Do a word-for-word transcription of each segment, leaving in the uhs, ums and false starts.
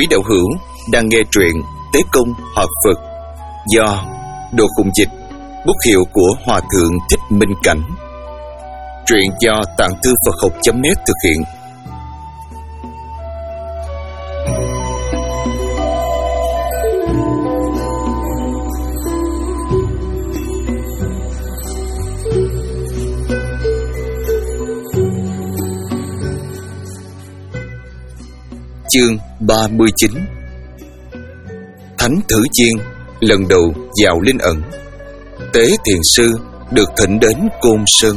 Quý đạo hữu đang nghe truyện Tế Công Hoạt Phật do Đồ Khùng Dịch, bút hiệu của Hòa Thượng Thích Minh Cảnh. Truyện do Tạng Thư Phật Học chấm net thực hiện. Chương ba mươi chín. Thánh Thử Chiên lần đầu vào linh ẩn. Tế Thiền Sư được thỉnh đến Côn Sơn.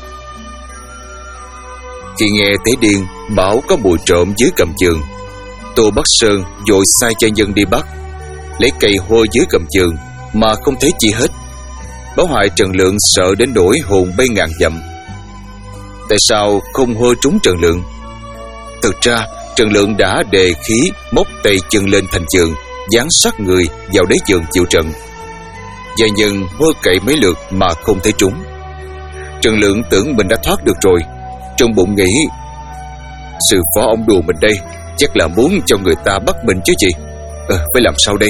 Khi nghe Tế Điên bảo có mùi trộm dưới cầm giường, Tô Bắc Sơn vội sai cho dân đi bắt, lấy cây hôi dưới cầm giường mà không thấy chi hết. Báo hại Trần Lượng sợ đến nỗi hồn bay ngàn dặm. Tại sao không hôi trúng Trần Lượng? Thực ra Trần Lượng đã đề khí móc tay chân lên thành giường, dán sát người vào đáy giường chịu trận. Gia nhân hơ cậy mấy lượt mà không thấy trúng. Trần Lượng tưởng mình đã thoát được rồi, trong bụng nghĩ: sư phó ông đùa mình đây, chắc là muốn cho người ta bắt mình chứ gì. Ờ, phải làm sao đây?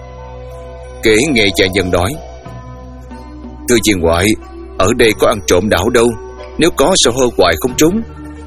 Kể nghe gia nhân nói: thưa viên ngoại, ở đây có ăn trộm đảo đâu, nếu có sao hơ hoài không trúng?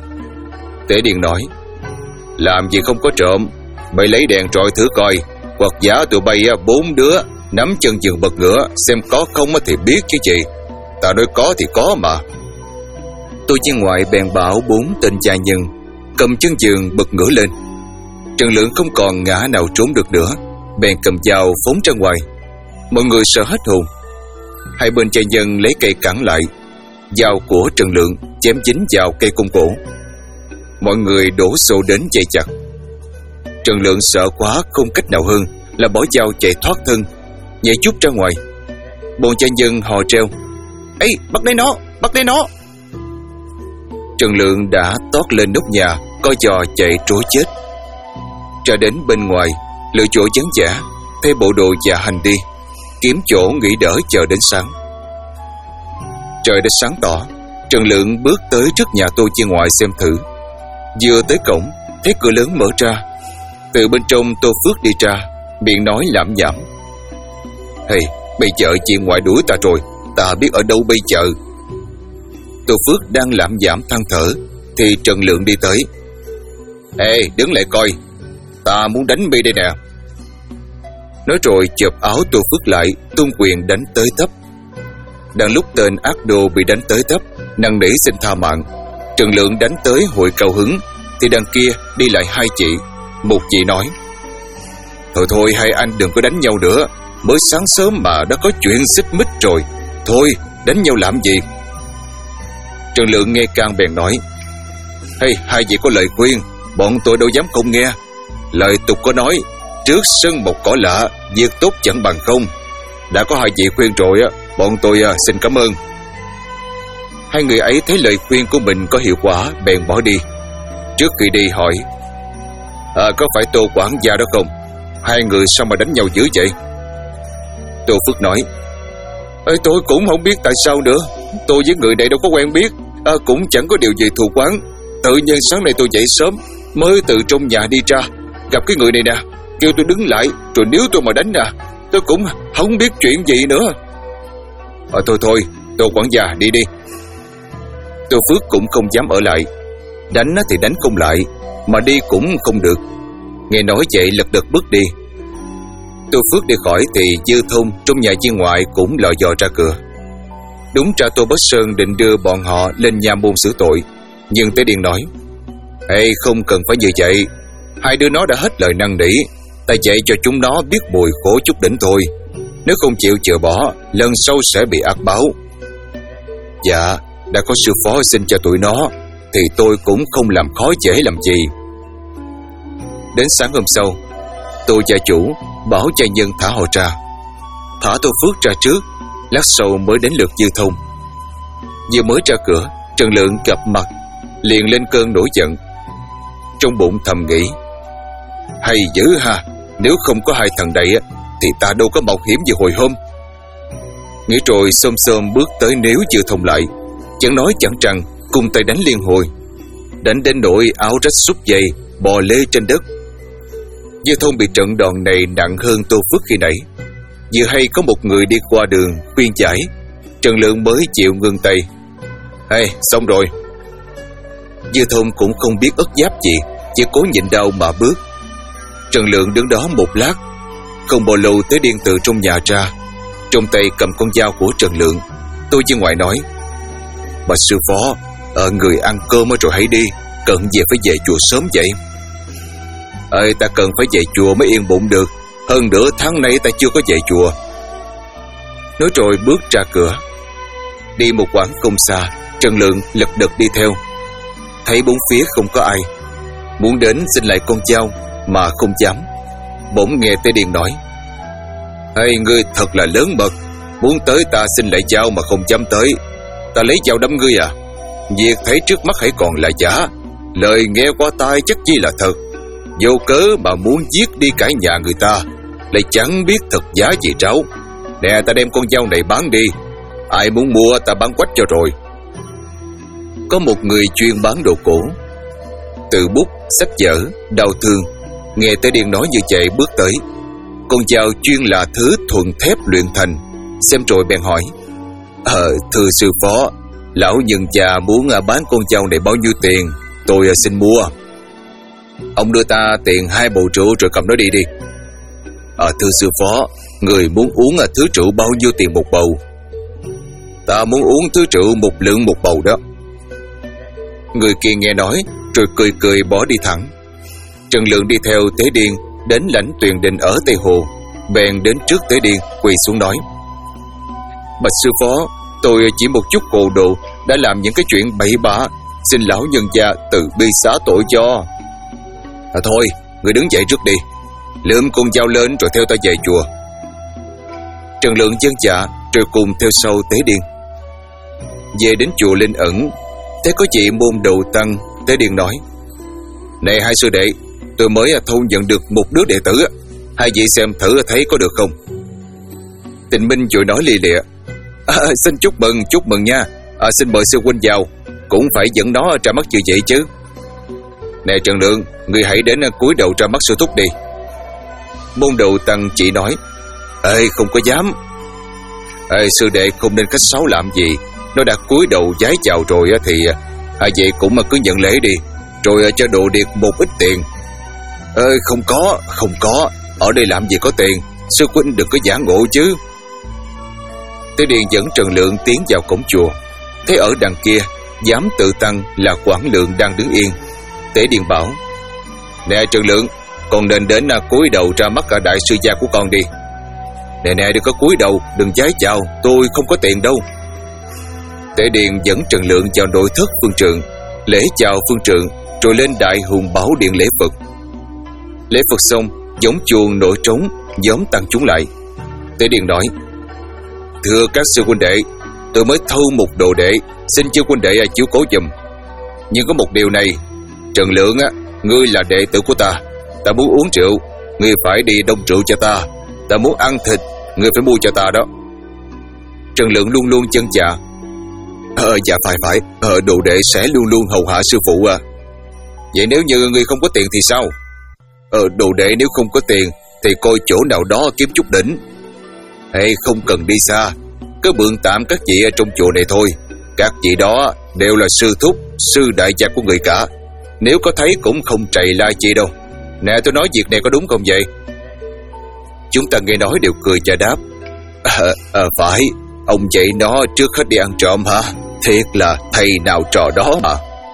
Tế Điền nói: làm gì không có trộm, mày lấy đèn trọi thử coi, hoặc giả tụi bay bốn đứa nắm chân giường bật ngửa xem có không thì biết chứ gì. Ta nói có thì có mà. Tôi viên ngoại bèn bảo bốn tên gia nhân cầm chân giường bật ngửa lên. Trần Lượng không còn ngã nào trốn được nữa, bèn cầm dao phóng ra ngoài. Mọi người sợ hết hồn. Hai bên gia nhân lấy cây cản lại, dao của Trần Lượng chém dính vào cây cung cổ. Mọi người đổ xô đến dây chặt. Trần Lượng sợ quá không cách nào hơn là bỏ dao chạy thoát thân, nhảy chút ra ngoài. Bọn cha dân hò treo: "Ê, bắt lấy nó, bắt lấy nó!" Trần Lượng đã tót lên nóc nhà, coi giò chạy trối chết. Ra đến bên ngoài, lựa chỗ vắng vẻ, thay bộ đồ và hành đi, kiếm chỗ nghỉ đỡ chờ đến sáng. Trời đã sáng tỏ, Trần Lượng bước tới trước nhà Tô Viên Ngoại xem thử. Vừa tới cổng, thấy cửa lớn mở ra. Từ bên trong Tô Phước đi ra, miệng nói lảm nhảm: "Hey, bây giờ chị ngoại đuổi ta rồi, ta biết ở đâu bây giờ." Tô Phước đang lảm nhảm than thở thì Trần Lượng đi tới. "Ê, đứng lại coi, ta muốn đánh mi đây nè." Nói rồi chộp áo Tô Phước lại, tung quyền đánh tới tấp. Đang lúc tên ác đồ bị đánh tới tấp, năn nỉ xin tha mạng, Trần Lượng đánh tới hội cao hứng thì đằng kia đi lại hai chị. Một chị nói: "Thôi thôi, hai anh đừng có đánh nhau nữa, mới sáng sớm mà đã có chuyện xích mích rồi. Thôi, đánh nhau làm gì?" Trần Lượng nghe can bèn nói: "Hey, hai vị có lời khuyên, bọn tôi đâu dám không nghe. Lời tục có nói, trước sân một cỏ lạ, việc tốt chẳng bằng không. Đã có hai vị khuyên rồi á, bọn tôi xin cảm ơn." Hai người ấy thấy lời khuyên của mình có hiệu quả, bèn bỏ đi. Trước khi đi hỏi: à, "Có phải Tô quản gia đó không? Hai người sao mà đánh nhau dữ vậy?" Tô Phước nói: Ê, tôi cũng không biết tại sao nữa. Tôi với người này đâu có quen biết, à, cũng chẳng có điều gì thù quán. Tự nhiên sáng nay tôi dậy sớm, mới từ trong nhà đi ra, gặp cái người này nè, kêu tôi đứng lại, rồi nếu tôi mà đánh nè, tôi cũng không biết chuyện gì nữa. À, thôi thôi, Tô quản gia đi đi. Tô Phước cũng không dám ở lại. Đánh thì đánh không lại, mà đi cũng không được. Nghe nói vậy lật đật bước đi. Tô Phước đi khỏi thì Dư Thông trong nhà Viên Ngoại cũng lò dò ra cửa. Đúng ra Tô Bắc Sơn định đưa bọn họ lên nhà môn xử tội, nhưng Tế Điền nói: Ê, không cần phải như vậy. Hai đứa nó đã hết lời năn nỉ, ta dạy cho chúng nó biết mùi khổ chút đỉnh thôi. Nếu không chịu chừa bỏ, lần sau sẽ bị ác báo. Dạ, đã có sư phó xin cho tụi nó, thì tôi cũng không làm khó dễ làm gì. Đến sáng hôm sau, Tô gia chủ bảo gia nhân thả họ ra. Thả Tô Phước ra trước, lát sau mới đến lượt Dư Thông. Vừa mới ra cửa, Trần Lượng gặp mặt, liền lên cơn nổi giận. Trong bụng thầm nghĩ: hay dữ ha, nếu không có hai thằng đây thì ta đâu có mạo hiểm như hồi hôm. Nghĩ rồi xôm xôm bước tới níu Dư Thông lại, chẳng nói chẳng rằng cùng tay đánh liên hồi, đánh đến nỗi áo rách xúc dây, bò lê trên đất. Dư Thông bị trận đòn này nặng hơn Tô Phước khi nãy. Vừa hay có một người đi qua đường khuyên giải, Trần Lượng mới chịu ngưng tay. Hay, xong rồi. Dư Thông cũng không biết ất giáp gì, chỉ cố nhịn đau mà bước. Trần Lượng đứng đó một lát. Không bao lâu Tế Điên từ trong nhà ra, trong tay cầm con dao của Trần Lượng. Tôi với ngoại nói: Bà sư phó, ở người ăn cơm rồi hãy đi, cần về phải về chùa sớm vậy. Ơi, ta cần phải về chùa mới yên bụng được. Hơn nữa tháng nay ta chưa có về chùa. Nói rồi bước ra cửa. Đi một quãng không xa, Trần Lượng lật đật đi theo. Thấy bốn phía không có ai, muốn đến xin lại con dao mà không dám. Bỗng nghe Tế Điền nói: Ê, ngươi thật là lớn mật, muốn tới ta xin lại dao mà không dám tới. Ta lấy dao đâm ngươi à? Việc thấy trước mắt hãy còn là giả, lời nghe qua tai chắc chi là thật. Vô cớ mà muốn giết đi cả nhà người ta, lại chẳng biết thật giá gì tráo. Nè, ta đem con dao này bán đi, ai muốn mua ta bán quách cho rồi. Có một người chuyên bán đồ cổ, từ bút, sách vở, đau thương. Nghe Tế Điền nói như vậy bước tới. Con dao chuyên là thứ thuần thép luyện thành. Xem rồi bèn hỏi: Ờ, thưa sư phó, lão nhân già muốn bán con dao này bao nhiêu tiền? Tôi xin mua. Ông đưa ta tiền hai bầu rượu rồi cầm nó đi đi. Ờ, thưa sư phó, người muốn uống thứ rượu bao nhiêu tiền một bầu? Ta muốn uống thứ rượu một lượng một bầu đó. Người kia nghe nói rồi cười cười bỏ đi thẳng. Trần Lượng đi theo Tế Điên đến lãnh tuyền đình ở Tây Hồ, bèn đến trước Tế Điên quỳ xuống nói: Bạch sư phó, tôi chỉ một chút hồ đồ đã làm những cái chuyện bậy bạ, xin lão nhân gia từ bi xá tội cho. À thôi, người đứng dậy trước đi, lượm con dao lên rồi theo ta về chùa. Trần Lượng dân dạ rồi cùng theo sau Tế Điên. Về đến chùa Linh Ẩn, thấy có chị môn đầu tăng. Tế Điên nói: Này hai sư đệ, tôi mới thu nhận được một đứa đệ tử, hai vị xem thử thấy có được không? Tịnh Minh vội nói lì lịa: à, Xin chúc mừng, chúc mừng nha. à, Xin mời sư huynh vào, cũng phải dẫn nó ra mắt như vậy chứ. Nè Trần Lượng, người hãy đến cúi đầu ra mắt sư thúc đi. Môn đầu tăng chỉ nói: Ê, không có dám. Ê, sư đệ không nên khách sáo làm gì. Nó đã cúi đầu vái chào rồi thì hai vị cũng mà cứ nhận lễ đi, rồi cho đồ điệt một ít tiền. Ê, không có, không có, ở đây làm gì có tiền, sư huynh đừng có giả ngộ chứ. Tế Điền dẫn Trần Lượng tiến vào cổng chùa. Thấy ở đằng kia giám tự tăng là Quảng Lượng đang đứng yên. Tế Điền bảo: Nè Trần Lượng, con nên đến cúi đầu ra mắt cả đại sư gia của con đi. Nè nè, đừng có cúi đầu, đừng vái chào, tôi không có tiền đâu. Tế Điền dẫn Trần Lượng vào nội thất phương trượng, lễ chào phương trượng, rồi lên đại hùng bảo điện lễ Phật. Lễ Phật xong, giống chuông nổi trống, nhóm tăng chúng lại. Tế Điền nói: Thưa các sư huynh đệ, tôi mới thu một đồ đệ, xin chư huynh đệ chiếu cố giùm. Nhưng có một điều này, Trần Lượng á, ngươi là đệ tử của ta, ta muốn uống rượu, ngươi phải đi đông rượu cho ta. Ta muốn ăn thịt, ngươi phải mua cho ta đó. Trần Lượng luôn luôn chân dạ: Ờ, dạ phải phải, ờ, đồ đệ sẽ luôn luôn hầu hạ sư phụ à. Vậy nếu như ngươi không có tiền thì sao? Ờ, đồ đệ nếu không có tiền thì coi chỗ nào đó kiếm chút đỉnh. Hay không cần đi xa, cứ mượn tạm các chị ở trong chùa này thôi. Các chị đó đều là sư thúc, sư đại gia của người cả, nếu có thấy cũng không trầy la chi đâu. Nè, tôi nói việc này có đúng không vậy? Chúng ta nghe nói đều cười và đáp: À, à, phải, ông dạy nó trước hết đi ăn trộm hả? Thiệt là thầy nào trò đó mà.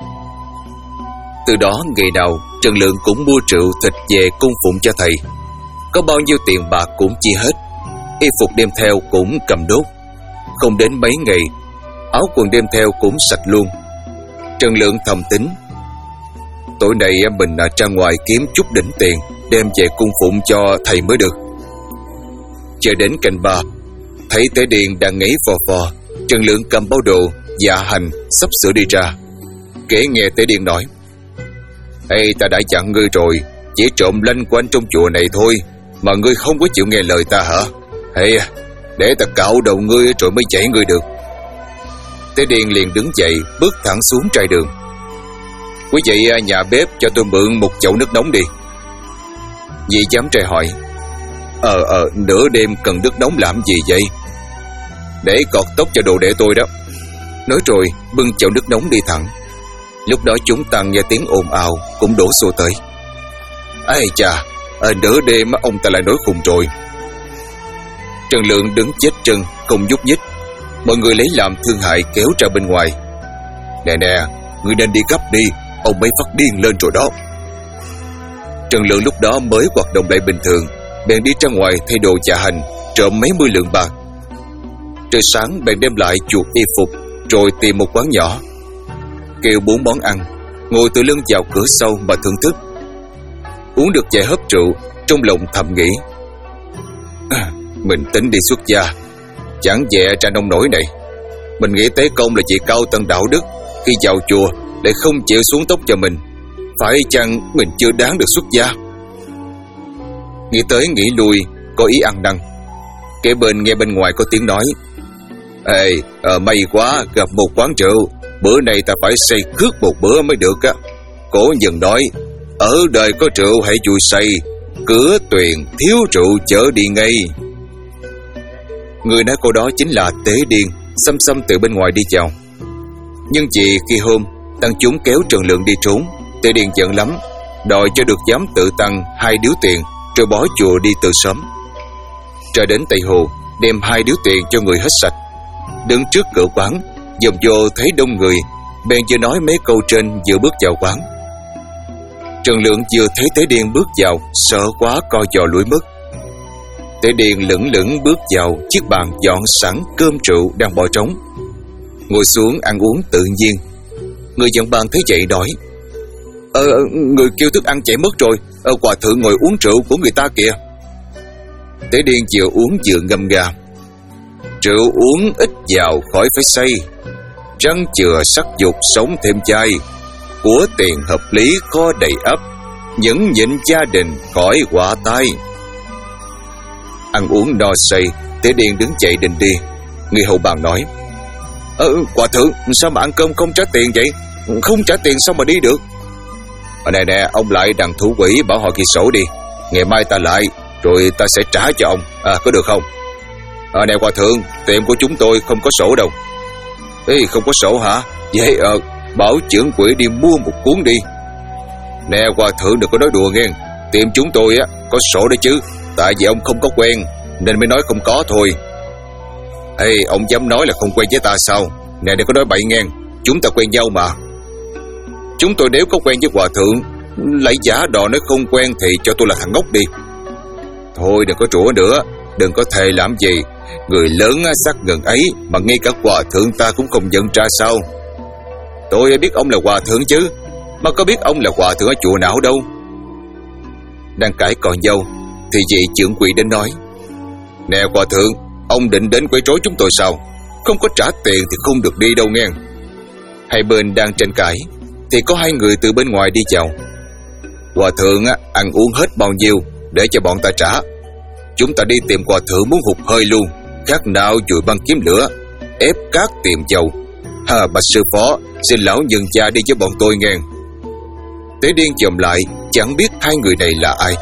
Từ đó ngày nào Trần Lượng cũng mua rượu thịt về cung phụng cho thầy. Có bao nhiêu tiền bạc cũng chi hết, y phục đem theo cũng cầm đốt. Không đến mấy ngày, áo quần đem theo cũng sạch luôn. Trần Lượng thầm tính: Tối nay mình ra ngoài kiếm chút đỉnh tiền, đem về cung phụng cho thầy mới được. Chờ đến canh ba, thấy Tế Điền đang ngáy vò vò. Trần Lượng cầm bao đồ dạ hành sắp sửa đi ra. Kể nghe Tế Điền nói: Ê, ta đã dặn ngươi rồi, chỉ trộm lanh quanh trong chùa này thôi mà ngươi không có chịu nghe lời ta hả? Hay để ta cạo đầu ngươi rồi mới chạy ngươi được. Tế Điền liền đứng dậy bước thẳng xuống trai đường. Quý vị nhà bếp cho tôi mượn một chậu nước nóng đi. Vị giám trai hỏi: Ờ ờ nửa đêm cần nước nóng làm gì vậy? Để cọt tóc cho đồ đệ tôi đó. Nói rồi bưng chậu nước nóng đi thẳng. Lúc đó chúng ta nghe tiếng ồn ào cũng đổ xô tới. Ây chà, ở nửa đêm ông ta lại nói khùng rồi. Trần Lượng đứng chết chân không nhúc nhích. Mọi người lấy làm thương hại kéo ra bên ngoài. Nè nè, ngươi nên đi gấp đi, ông mới phát điên lên rồi đó. Trần Lượng lúc đó mới hoạt động lại bình thường, bèn đi ra ngoài thay đồ dạ hành, trộm mấy mươi lượng bạc. Trời sáng bèn đem lại chuột y phục, rồi tìm một quán nhỏ, kêu bốn món ăn, ngồi từ lưng vào cửa sau mà thưởng thức. Uống được vài hớp rượu, trong lòng thầm nghĩ: à, mình tính đi xuất gia, chẳng dè ra nông nổi này. Mình nghĩ Tế Công là chị cao tân đạo đức, khi vào chùa lại không chịu xuống tóc cho mình. Phải chăng mình chưa đáng được xuất gia? Nghĩ tới nghĩ lui, có ý ăn năn. Kế bên nghe bên ngoài có tiếng nói: Ê, à, may quá gặp một quán rượu, bữa nay ta phải say cước một bữa mới được á. Cổ nhân nói: ở đời có rượu hãy vui say, cửa tuyền thiếu rượu chở đi ngay. Người nói câu đó chính là Tế Điên, xăm xăm từ bên ngoài đi vào. Nhưng chỉ khi hôm tăng chúng kéo Trần Lượng đi trốn, Tế Điên giận lắm, đòi cho được giám tự tăng hai điếu tiền, rồi bỏ chùa đi từ sớm. Ra đến Tây Hồ, đem hai điếu tiền cho người hết sạch. Đứng trước cửa quán, dòm vô thấy đông người, bèn vừa nói mấy câu trên vừa bước vào quán. Trần Lượng vừa thấy Tế Điên bước vào, sợ quá co giò lủi mất. Tế Điên lững lững bước vào chiếc bàn dọn sẵn cơm rượu đang bỏ trống, ngồi xuống ăn uống tự nhiên. Người dẫn bàn thấy vậy đòi: Ờ, người kêu thức ăn chạy mất rồi, ờ, hòa thượng ngồi uống rượu của người ta kìa. Tế Điên vừa uống vừa ngâm nga: rượu uống ít vào khỏi phải say, răng chừa sắc dục sống thêm chay, của tiền hợp lý kho đầy ắp, nhẫn nhịn gia đình khỏi quả tai. Ăn uống no say, Tế Điên đứng dậy định đi. Người hầu bàn nói: Ờ, hòa thượng sao mà ăn cơm không trả tiền vậy? Không trả tiền sao mà đi được? Ở này nè, ông lại đặng thủ quỹ bảo họ ghi sổ đi, ngày mai ta lại, rồi ta sẽ trả cho ông, à, có được không? Ở này hòa thượng, tiệm của chúng tôi không có sổ đâu. Ê, không có sổ hả? Vậy ờ, bảo trưởng quỹ đi mua một cuốn đi. Nè hòa thượng đừng có nói đùa nghe, tiệm chúng tôi á có sổ đấy chứ, tại vì ông không có quen nên mới nói không có thôi. Ê, ông dám nói là không quen với ta sao? Nè đừng có nói bậy nghe, chúng ta quen nhau mà. Chúng tôi nếu có quen với hòa thượng, lại giả đò nói không quen thì cho tôi là thằng ngốc đi. Thôi đừng có trũa nữa, đừng có thề làm gì. Người lớn sắc ngần ấy mà ngay cả hòa thượng ta cũng không nhận ra sao? Tôi biết ông là hòa thượng chứ, mà có biết ông là hòa thượng ở chùa nào đâu. Đang cãi cọ nhau thì vị trưởng quỹ đến nói: Nè hòa thượng, ông định đến quấy rối chúng tôi sao? Không có trả tiền thì không được đi đâu nghe. Hai bên đang tranh cãi thì có hai người từ bên ngoài đi vào. Hòa thượng á, ăn uống hết bao nhiêu để cho bọn ta trả. Chúng ta đi tìm hòa thượng muốn hụt hơi luôn, khác nào dùi băng kiếm lửa, ép cát tìm dầu. Ha, bạch sư phó, xin lão nhân gia đi với bọn tôi nghe. Tế Điên chồm lại, chẳng biết hai người này là ai.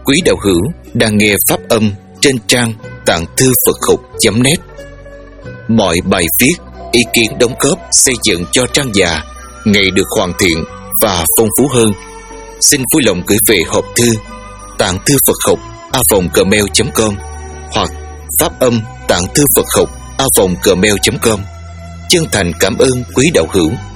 Quý đạo hữu đang nghe pháp âm trên trang tạng thư Phật học chấm net. Mọi bài viết, ý kiến đóng góp xây dựng cho trang già ngày được hoàn thiện và phong phú hơn. Xin vui lòng gửi về hộp thư tạng thư Phật học a vòng gmail chấm com hoặc pháp âm tạng thư Phật học a vòng gmail chấm com. Chân thành cảm ơn quý đạo hữu.